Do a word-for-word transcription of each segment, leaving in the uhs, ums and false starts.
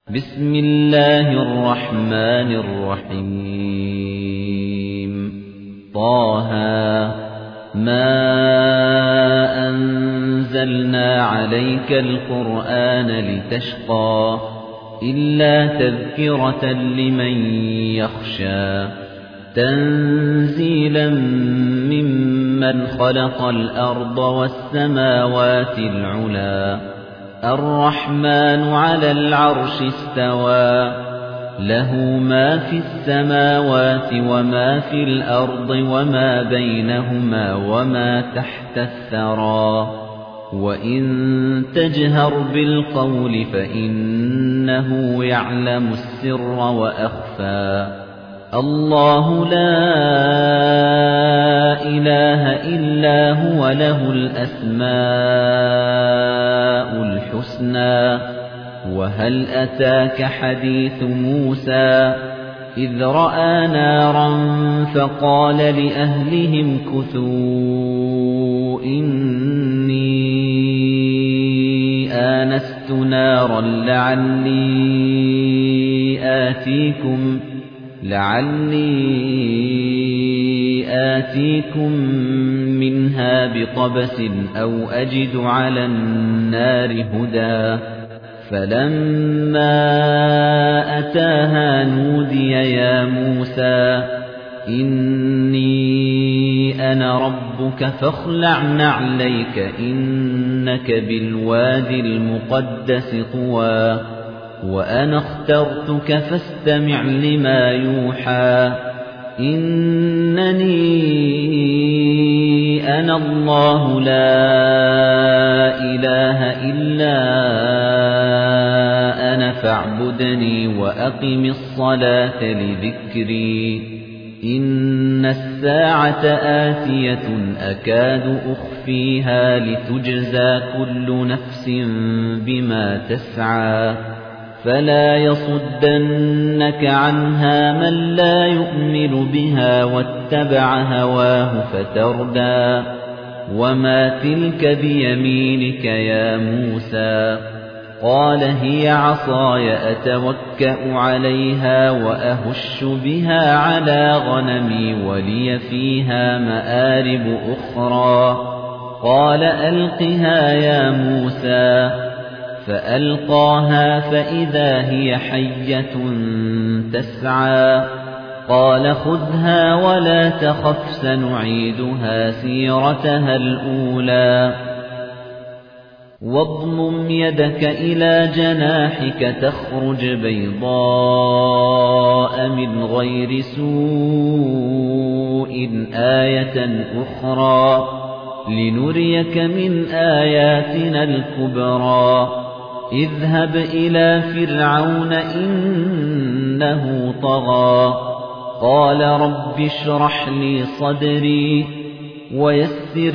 بسم الله الرحمن الرحيم طه ما أنزلنا عليك القرآن لتشقى إلا تذكرة لمن يخشى تنزيلا ممن خلق الأرض والسماوات العلى الرحمن على العرش استوى له ما في السماوات وما في الأرض وما بينهما وما تحت الثرى وإن تجهر بالقول فإنه يعلم السر وأخفى الله لا إله إلا هو له الأسماء الحسنى وهل أتاك حديث موسى إذ رأى نارا فقال لأهلهم كثوا إني آنست نارا لعلي آتيكم لعلي آتيكم منها بقبس أو أجد على النار هدى فلما أتاها نودي يا موسى إني أنا ربك فاخلع نعليك إنك بالوادي المقدس طوى وأنا اخترتك فاستمع لما يوحى إنني أنا الله لا إله إلا أنا فاعبدني وأقم الصلاة لذكري إن الساعة آتية أكاد أخفيها لتجزى كل نفس بما تسعى فلا يصدنك عنها من لا يؤمن بها واتبع هواه فتردى وما تلك بيمينك يا موسى قال هي عصاي أتوكأ عليها وأهش بها على غنمي ولي فيها مآرب أخرى قال ألقها يا موسى فألقاها فإذا هي حية تسعى قال خذها ولا تخف سنعيدها سيرتها الأولى واضمم يدك إلى جناحك تخرج بيضاء من غير سوء آية أخرى لنريك من آياتنا الكبرى اذهب إلى فرعون إنه طغى قال رب اشرح لي صدري ويسر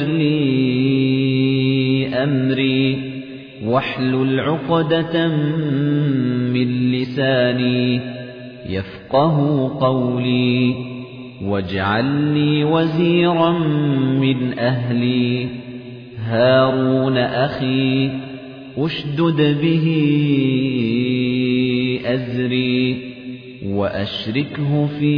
لي أمري واحلل عقدة من لساني يفقه قولي واجعل لي وزيرا من أهلي هارون أخي أشدد به أزري وأشركه في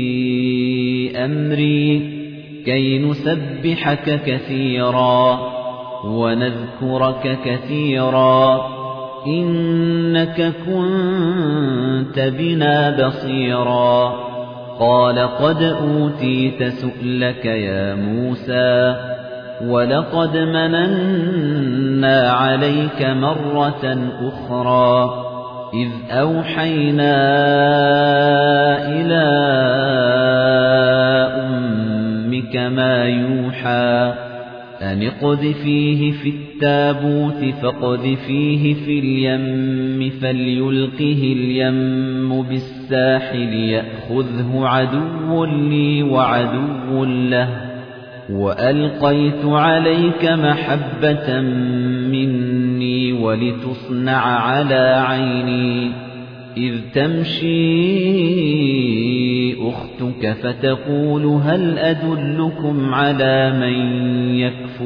أمري كي نسبحك كثيرا ونذكرك كثيرا إنك كنت بنا بصيرا قال قد أوتيت سؤلك يا موسى ولقد مننا عليك مرة أخرى إذ أوحينا إلى أمك ما يوحى أن اقذفيه في التابوت فاقذفيه في اليم فليلقه اليم بالساحل يأخذه عدو لي وعدو له وألقيت عليك محبة مني ولتصنع على عيني إذ تمشي أختك فتقول هل أدلكم على من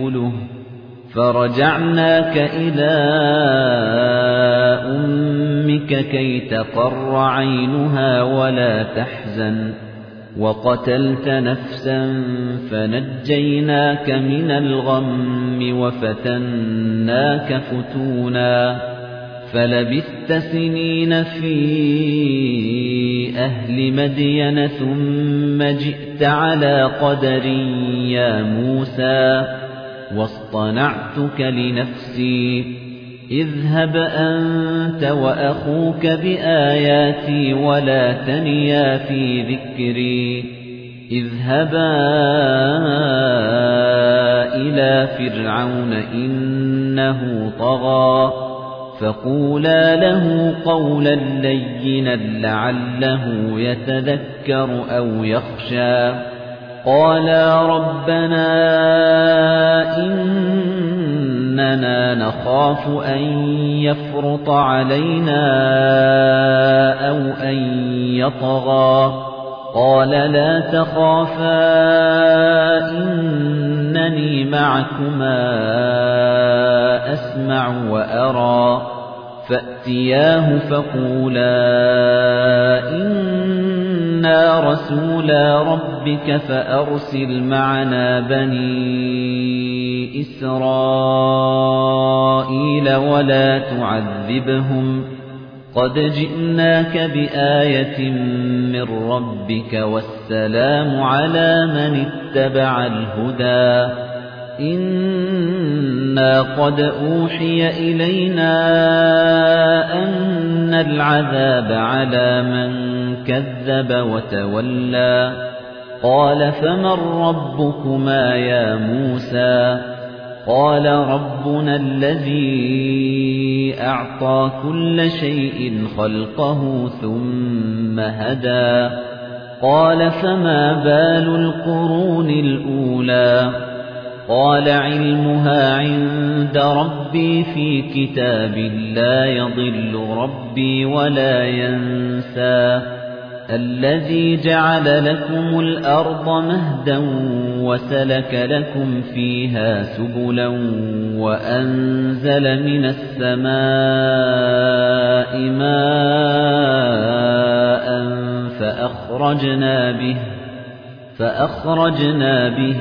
يكفله فرجعناك إلى أمك أمك كي تقر عينها ولا تحزن وقتلت نفسا فنجيناك من الغم وفتناك فتونا فلبثت سنين في أهل مدين ثم جئت على قدر يا موسى واصطنعتك لنفسي اذهب أنت وأخوك بآياتي ولا تنيا في ذكري اذهبا إلى فرعون إنه طغى فقولا له قولا لينا لعله يتذكر أو يخشى قالا ربنا إننا نخاف أن يفرط علينا أو أن يطغى قال لا تخافا إنني معكما أسمع وأرى فأتياه فقولا إنا رسولا ربك فأرسل معنا بني إسرائيل ولا تعذبهم قد جئناك بآية من ربك والسلام على من اتبع الهدى إنا قد أوحي إلينا أن العذاب على من كذب وتولى قال فمن ربكما يا موسى قال ربنا الذي أعطى كل شيء خلقه ثم هدى قال فما بال القرون الأولى قال علمها عند ربي في كتاب لا يضل ربي ولا ينسى الذي جعل لكم الأرض مهدا وسلك لكم فيها سبلا وأنزل من السماء ماء فأخرجنا به فأخرجنا به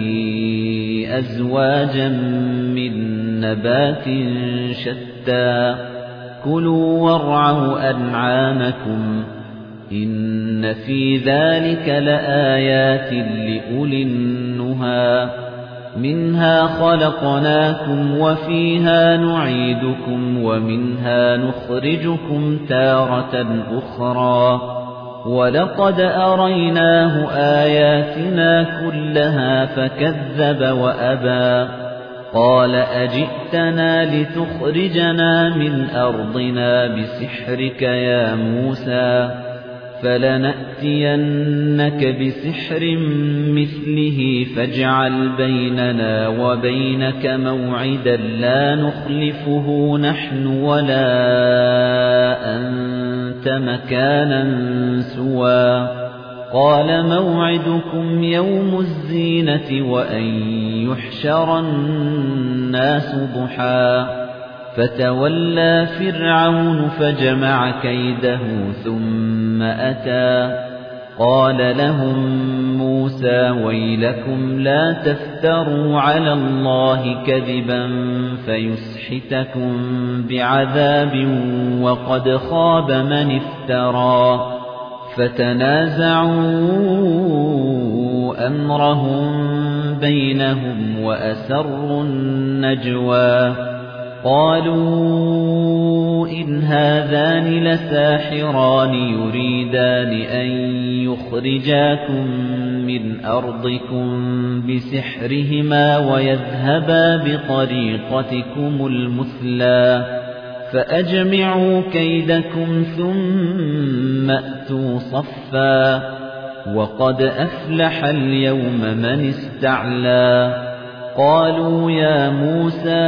أزواجا من نبات شتى كلوا وارعوا أنعامكم إن في ذلك لآيات لأولي النهى منها خلقناكم وفيها نعيدكم ومنها نخرجكم تارة أخرى ولقد أريناه آياتنا كلها فكذب وأبى قال أجئتنا لتخرجنا من أرضنا بسحرك يا موسى فلنأتينك بسحر مثله فاجعل بيننا وبينك موعدا لا نخلفه نحن ولا أنت مكانا سوى قال موعدكم يوم الزينة وأن يحشر الناس ضحى فتولى فرعون فجمع كيده ثم أتى قال لهم موسى ويلكم لا تفتروا على الله كذبا فيسحتكم بعذاب وقد خاب من افترى فتنازعوا أمرهم بينهم وأسروا النجوى قالوا إن هذان لساحران يريدان أن يخرجاكم من أرضكم بسحرهما ويذهبا بطريقتكم المثلى فأجمعوا كيدكم ثم أتوا صفا وقد أفلح اليوم من استعلى قالوا يا موسى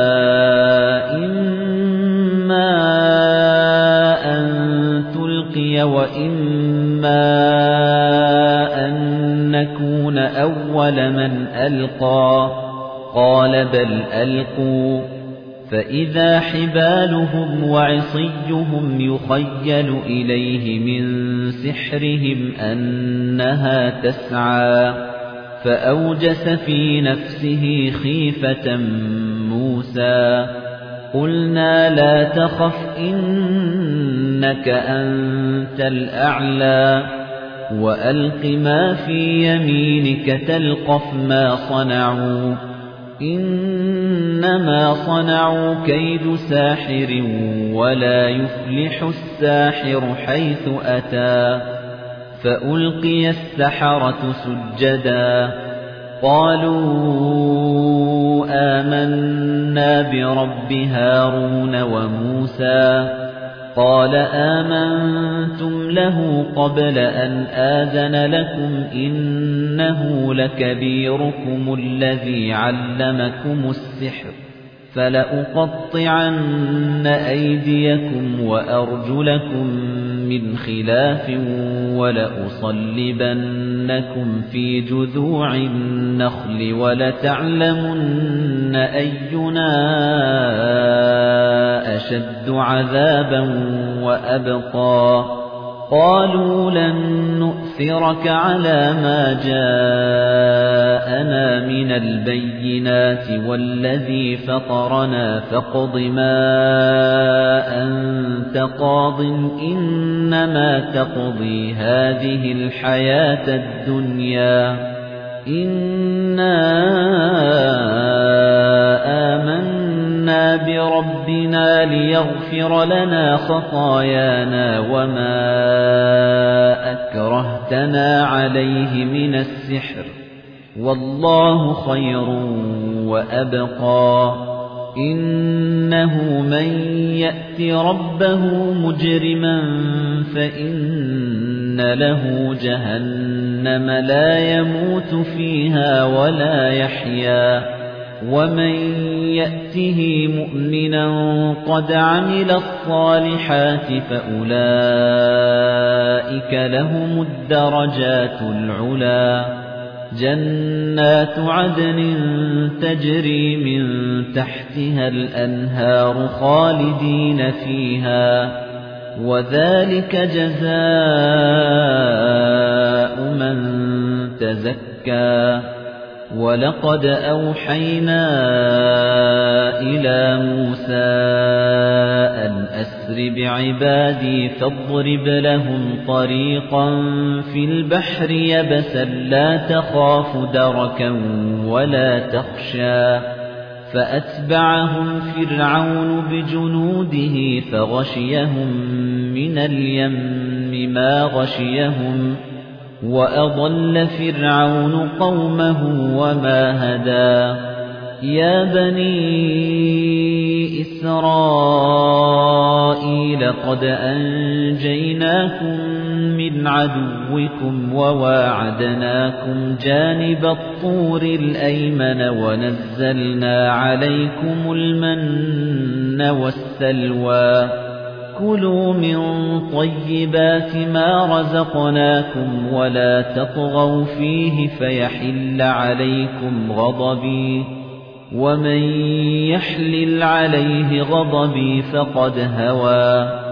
إما أن تلقي وإما أن نكون أول من ألقى قال بل ألقوا فإذا حبالهم وعصيهم يخيل إليه من سحرهم أنها تسعى فأوجس في نفسه خيفة موسى قلنا لا تخف إنك أنت الأعلى وألق ما في يمينك تلقف ما صنعوا إنما صنعوا كيد ساحر ولا يفلح الساحر حيث أتى فألقي السحرة سجدا قالوا آمنا برب هارون وموسى قال آمنتم له قبل أن آذن لكم إنه لكبيركم الذي علمكم السحر فلأقطعن أيديكم وأرجلكم من خلاف ولأصلبنكم في جذوع النخل ولتعلمن أينا أشد عذابا وأبقى قالوا لن نؤثرك على ما جاءنا من البينات والذي فطرنا فاقض ما أنت قاض إنما تقضي هذه الحياة الدنيا إنا آمنا بربنا ليغفر لنا خطايانا وما أكرهتنا عليه من السحر والله خير وأبقى إنه من يأت ربه مجرما فإن له جهنم لا يموت فيها ولا يحيا ومن يأته مؤمنا قد عمل الصالحات فأولئك لهم الدرجات العلا جنات عدن تجري من تحتها الأنهار خالدين فيها وذلك جزاء من تزكى وَلَقَدْ أَوْحَيْنَا إِلَى مُوسَى أَنْ أَسْرِ بِعِبَادِي فَاضْرِبْ لَهُمْ طَرِيقًا فِي الْبَحْرِ يَبَسًا لَّا تَخَافُ دَرَكًا وَلَا تَخْشَىٰ فَأَتْبَعَهُمْ فِرْعَوْنُ بِجُنُودِهِ فَغَشِيَهُم مِّنَ الْيَمِّ مَا غَشِيَهُمْ وَأَضَلَّ فِرْعَوْنُ قَوْمَهُ وَمَا هَدَىٰ يَا بَنِي إِسْرَائِيلَ قَدْ أَنجَيْنَاكُم مِّنْ عَدُوِّكُمْ وَوَاعَدْنَاكُمْ جَانِبَ الطُّورِ الْأَيْمَنَ وَنَزَّلْنَا عَلَيْكُمُ الْمَنَّ وَالسَّلْوَىٰ كُلُوا مِن طَيِّبَاتِ مَا رَزَقْنَاكُمْ وَلَا تَطْغَوْا فِيهِ فَيَحِلَّ عَلَيْكُمْ غَضَبِي وَمَن يَحْلِلْ عَلَيْهِ غَضَبِي فَقَدْ هَوَىٰ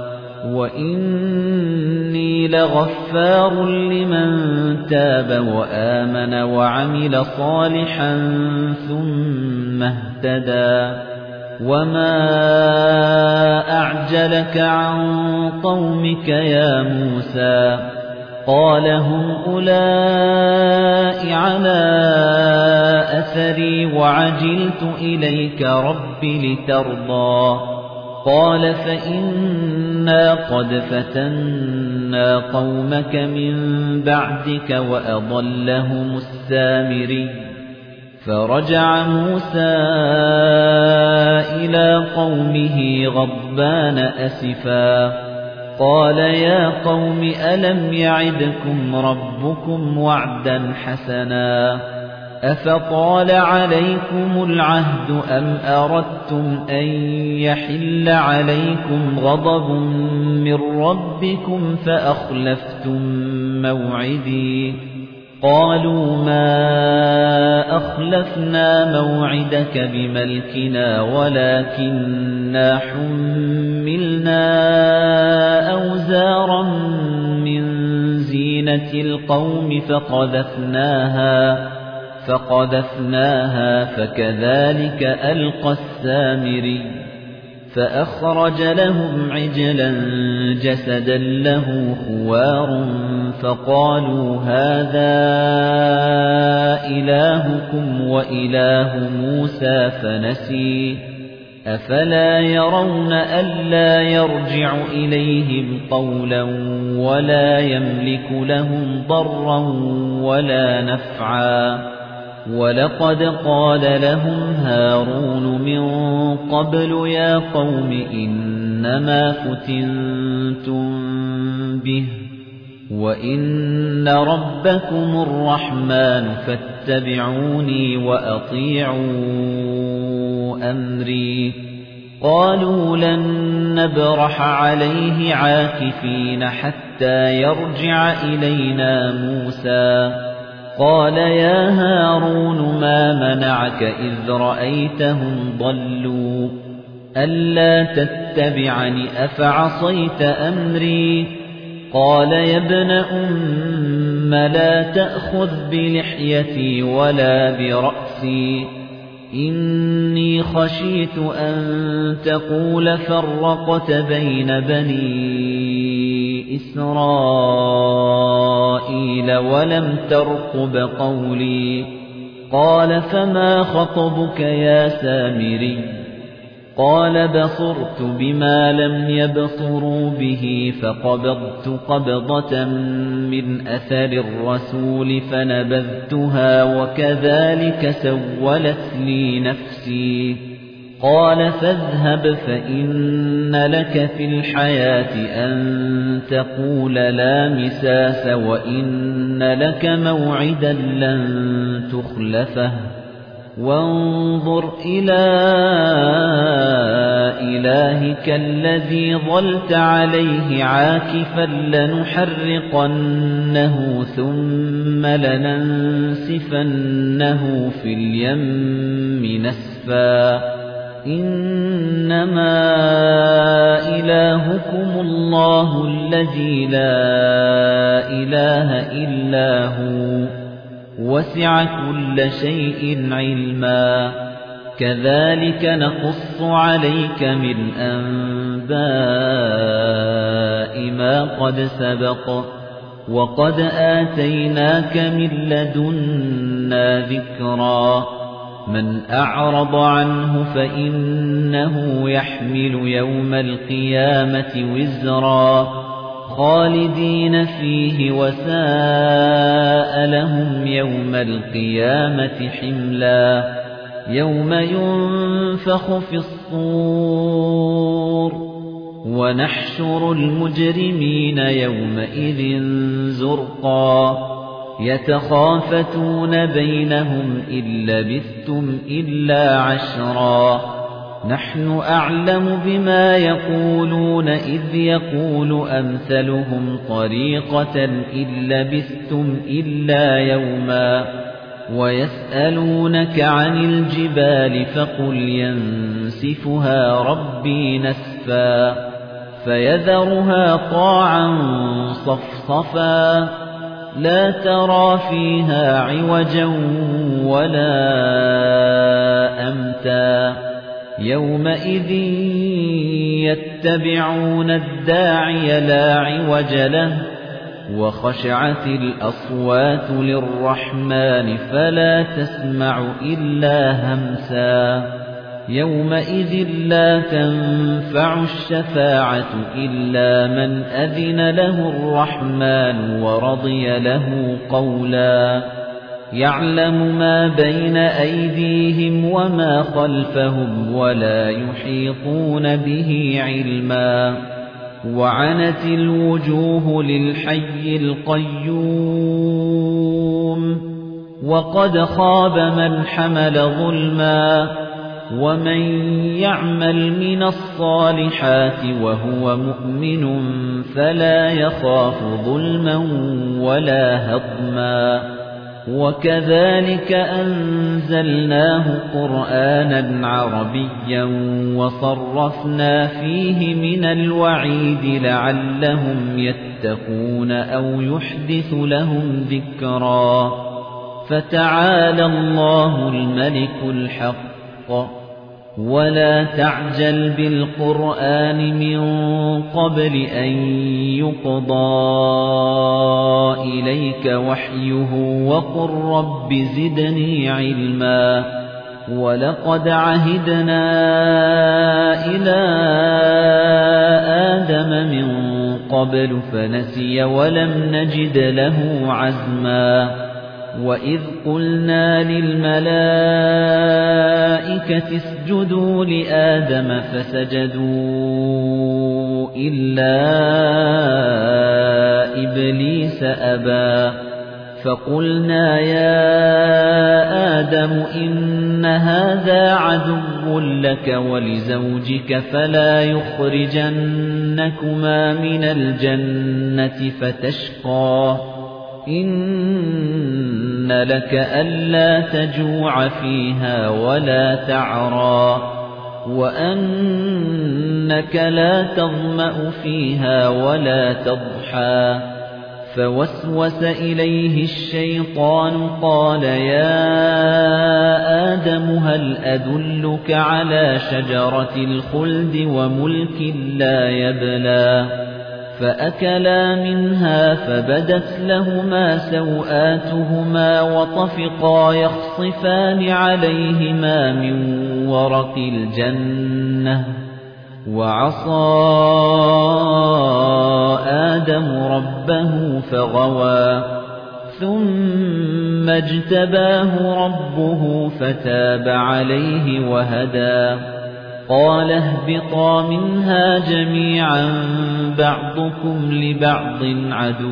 وَإِنِّي لَغَفَّارٌ لِّمَن تَابَ وَآمَنَ وَعَمِلَ صَالِحًا ثُمَّ اهْتَدَىٰ وَمَا أَعْجَلَكَ عَن قَوْمِكَ يَا مُوسَىٰ قَالَ هُمْ أُولَاءِ عَلَىٰ أَثَرِي وَعَجِلْتُ إِلَيْكَ رَبِّ لِتَرْضَىٰ قَالَ فَإِنَّا قَدْ فَتَنَّا قَوْمَكَ مِن بَعْدِكَ وَأَضَلَّهُمُ السَّامِرِيُّ فَرَجَعَ مُوسَىٰ إِلَىٰ قَوْمِهِ غَضْبَانَ أَسِفًا قَالَ يَا قَوْمِ أَلَمْ يَعِدْكُمْ رَبُّكُمْ وَعْدًا حَسَنًا أَفَطَالَ عَلَيْكُمُ الْعَهْدُ أَمْ أَرَدتُّمْ أَن يَحِلَّ عَلَيْكُمْ غَضَبٌ مِّن رَّبِّكُمْ فَأَخْلَفْتُم مَّوْعِدِي قالوا ما أخلفنا موعدك بملكنا ولكننا حملنا أوزارا من زينة القوم فقذفناها فقذفناها فكذلك ألقى السامري فأخرج لهم عجلا جسدا له خوار فقالوا هذا إلهكم وإله موسى فنسي أفلا يرون ألا يرجع إليهم قولا ولا يملك لهم ضرا ولا نفعا وَلَقَدْ قَالَ لَهُمْ هَارُونُ مِنْ قَبْلُ يَا قَوْمِ إِنَّمَا فُتِنْتُمْ بِهِ وَإِنَّ رَبَّكُمُ الرَّحْمَنُ فَاتَّبِعُونِي وَأَطِيعُوا أَمْرِي قَالُوا لَن نَّبْرَحَ عَلَيْهِ عَاكِفِينَ حَتَّى يَرْجِعَ إِلَيْنَا مُوسَى قَالَ يَا هَارُونُ مَا مَنَعَكَ إِذْ رَأَيْتَهُمْ ضَلُّوا أَلَّا تَتَّبِعَنِ أَفَعَصَيْتَ أَمْرِي قَالَ يَا ابْنَ أُمَّ لَا تَأْخُذْ بِلِحْيَتِي وَلَا بِرَأْسِي إِنِّي خَشِيتُ أَن تَقُولَ فَرَّقْتَ بَيْنَ بَنِي إِسْرَائِيلَ وَلَمْ تَرْقُبْ قَوْلِي قَالَ فَمَا خَطْبُكَ يَا سَامِرِيُّ قَالَ بَصُرْتُ بِمَا لَمْ يَبْصُرُوا بِهِ فَقَبَضْتُ قَبْضَةً مِنْ أَثَرِ الرَّسُولِ فَنَبَذْتُهَا وَكَذَلِكَ سَوَّلَتْ لِي نَفْسِي قَالَ فَاذْهَبْ فَإِنَّ لَكَ فِي الْحَيَاةِ أَن تَقُولَ لَا مِسَاسَ وَإِنَّ لَكَ مَوْعِدًا لَّن تُخْلَفَهُ وَانظُرْ إِلَى إِلَٰهِكَ الَّذِي ظَلْتَ عَلَيْهِ عَاكِفًا لَّنُحَرِّقَنَّهُ ثُمَّ لَنَنسِفَنَّهُ فِي الْيَمِّ نَسْفًا إِنَّمَا إِلَٰهُكُمُ اللَّهُ الَّذِي لَا إِلَٰهَ إِلَّا هُوَ وَسِعَ كُلَّ شَيْءٍ عِلْمًا كَذَلِكَ نَقُصُّ عَلَيْكَ مِنْ أَنبَاءِ مَا قَدْ سَبَقَ وَقَدْ آتَيْنَاكَ مِن لَّدُنَّا ذِكْرًا مَنْ أَعْرَضَ عَنْهُ فَإِنَّهُ يَحْمِلُ يَوْمَ الْقِيَامَةِ وِزْرًا خَالِدِينَ فِيهِ وَسَاءَ لَهُمْ يَوْمَ الْقِيَامَةِ حِمْلًا يَوْمَ يُنفَخُ فِي الصُّورِ وَنَحْشُرُ الْمُجْرِمِينَ يَوْمَئِذٍ زُرْقًا يَتَخَافَتُونَ بَيْنَهُمْ إِن لَّبِثْتُمْ إِلَّا عَشْرًا نَحْنُ أَعْلَمُ بِمَا يَقُولُونَ إِذْ يَقُولُ أَمْثَلُهُمْ طَرِيقَةً إِن لَّبِثْتُمْ إِلَّا يَوْمًا وَيَسْأَلُونَكَ عَنِ الْجِبَالِ فَقُلْ يَنسِفُهَا رَبِّي نَسْفًا فَيَذَرُهَا قَاعًا صَفْصَفًا لَا تَرَىٰ فِيهَا عِوَجًا وَلَا أَمْتًا يَوْمَئِذٍ يَتَّبِعُونَ الدَّاعِيَ لَا عِوَجَ لَهُ وَخَشَعَتِ الْأَصْوَاتُ لِلرَّحْمَنِ فَلَا تَسْمَعُ إِلَّا هَمْسًا يَوْمَئِذٍ لَّا تَنفَعُ الشَّفَاعَةُ إِلَّا مَنْ أَذِنَ لَهُ الرَّحْمَنُ وَرَضِيَ لَهُ قَوْلًا يَعْلَمُ مَا بَيْنَ أَيْدِيهِمْ وَمَا خَلْفَهُمْ وَلَا يُحِيطُونَ بِهِ عِلْمًا وَعَنَتِ الْوُجُوهُ لِلْحَيِّ الْقَيُّومِ وَقَدْ خَابَ مَنْ حَمَلَ ظُلْمًا وَمَن يَعْمَلْ مِنَ الصَّالِحَاتِ وَهُوَ مُؤْمِنٌ فَلَا يَخَافُ ظُلْمًا وَلَا هَضْمًا وَكَذَلِكَ أَنزَلْنَاهُ قُرْآنًا عَرَبِيًّا وَصَرَّفْنَا فِيهِ مِنَ الْوَعِيدِ لَعَلَّهُمْ يَتَّقُونَ أَوْ يُحْدِثُ لَهُمْ ذِكْرًا فَتَعَالَى اللَّهُ الْمَلِكُ الْحَقُّ وَلَا تَعْجَلْ بِالْقُرْآنِ مِنْ قَبْلِ أَنْ يُقْضَى إِلَيْكَ وَحْيُهُ وَقُلْ رَبِّ زِدْنِي عِلْمًا وَلَقَدْ عَهِدْنَا إِلَى آدَمَ مِنْ قَبْلُ فَنَسِيَ وَلَمْ نَجِدْ لَهُ عَزْمًا وَإِذْ قُلْنَا لِلْمَلَائِكَةِ اسْجُدُوا لِآدَمَ فَسَجَدُوا إِلَّا إِبْلِيسَ أَبَى فَقُلْنَا يَا آدَمُ إِنَّ هَذَا عَدُوٌّ لَكَ وَلِزَوْجِكَ فَلَا يُخْرِجَنَّكُمَا مِنَ الْجَنَّةِ فَتَشْقَى إِنَّ لَكَ أَلَّا تَجُوعَ فِيهَا وَلَا تَعْرَى وَأَنَّكَ لَا تَظْمَأُ فِيهَا وَلَا تَضْحَى فَوَسْوَسَ إِلَيْهِ الشَّيْطَانُ قَالَ يَا آدَمُ هَلْ أَدُلُّكَ عَلَى شَجَرَةِ الْخُلْدِ وَمُلْكٍ لَّا يَبْلَى فَأَكَلَا مِنْهَا فَبَدَتْ لَهُمَا سَوْآتُهُمَا وَطَفِقَا يَخْصِفَانِ عَلَيْهِمَا مِنْ وَرَقِ الْجَنَّةِ وَعَصَى آدَمُ رَبَّهُ فَغَوَى ثُمَّ اجْتَبَاهُ رَبُّهُ فَتَابَ عَلَيْهِ وَهَدَى قَالَ اهْبِطَا مِنْهَا جَمِيعًا بَعْضُكُمْ لِبَعْضٍ عَدُوٌّ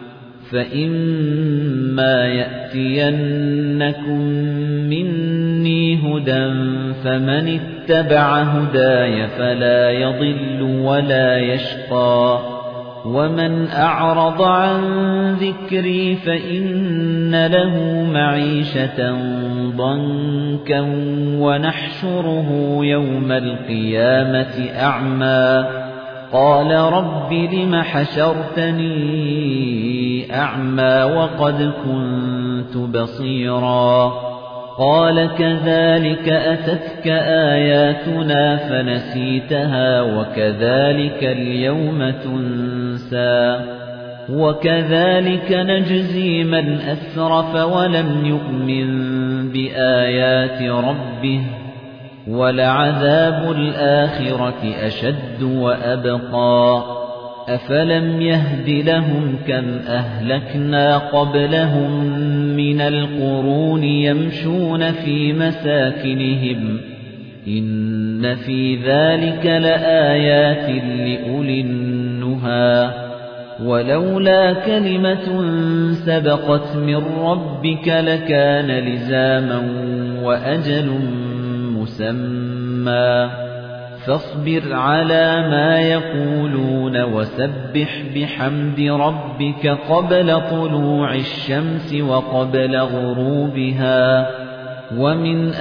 فَإِمَّا يَأْتِيَنَّكُم مِّنِّي هُدًى فَمَنِ اتَّبَعَ هُدَايَ فَلَا يَضِلُّ وَلَا يَشْقَى وَمَنْ أَعْرَضَ عَن ذِكْرِي فَإِنَّ لَهُ مَعِيشَةً ضَنكًا وَنَحْشُرُهُ يَوْمَ الْقِيَامَةِ أَعْمَى قَالَ رَبِّ لِمَ حَشَرْتَنِي أَعْمَى وَقَدْ كُنتُ بَصِيرًا قَالَ كَذَلِكَ أَتَتْكَ آيَاتُنَا فَنَسِيتَهَا وَكَذَلِكَ الْيَوْمَ تُنسَى وَكَذَلِكَ نَجْزِي مَنْ أَسْرَفَ وَلَمْ يُؤْمِنْ بِآيَاتِ رَبِّهِ وَلَعَذَابُ الْآخِرَةِ أَشَدُّ وَأَبْقَى أَفَلَمْ يَهْدِ لَهُمْ كَمْ أَهْلَكْنَا قَبْلَهُمْ مِنَ الْقُرُونِ يَمْشُونَ فِي مَسَاكِنِهِمْ إِنَّ فِي ذَلِكَ لَآيَاتٍ لِأُولِي النُّهَى وَلَوْلَا كَلِمَةٌ سَبَقَتْ مِنْ رَبِّكَ لَكَانَ لِزَامًا وَأَجَلٌ مُّسَمًّى فاصبر على ما يقولون وسبح بحمد ربك قبل طلوع الشمس وقبل غروبها ومن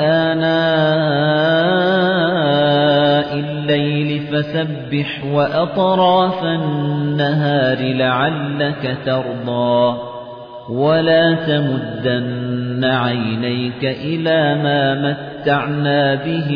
آناء الليل فسبح وأطراف النهار لعلك ترضى ولا تمدن عينيك إلى ما متعنا به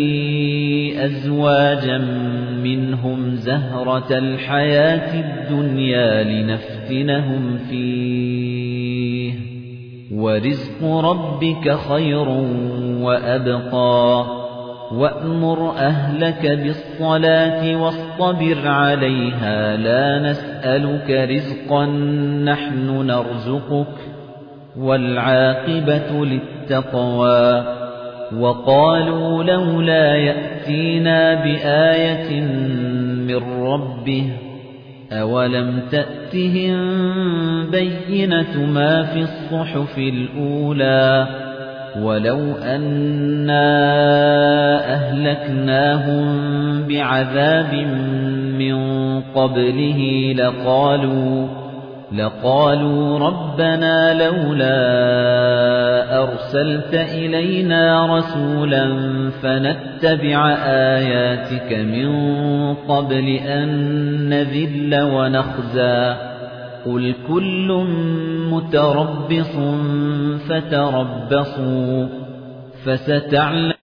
أزواجا منهم زهرة الحياة الدنيا لنفتنهم فيه ورزق ربك خير وأبقى وأمر أهلك بالصلاة واصطبر عليها لا نسألك رزقا نحن نرزقك والعاقبة للتقوى وقالوا لولا يأتينا بآية من ربه أولم تأتهم بينة ما في الصحف الأولى ولو أنا أهلكناهم بعذاب من قبله لقالوا لقالوا ربنا لولا أرسلت إلينا رسولا فنتبع آياتك من قبل أن نذل ونخزى قل كل متربص فتربصوا فستعلم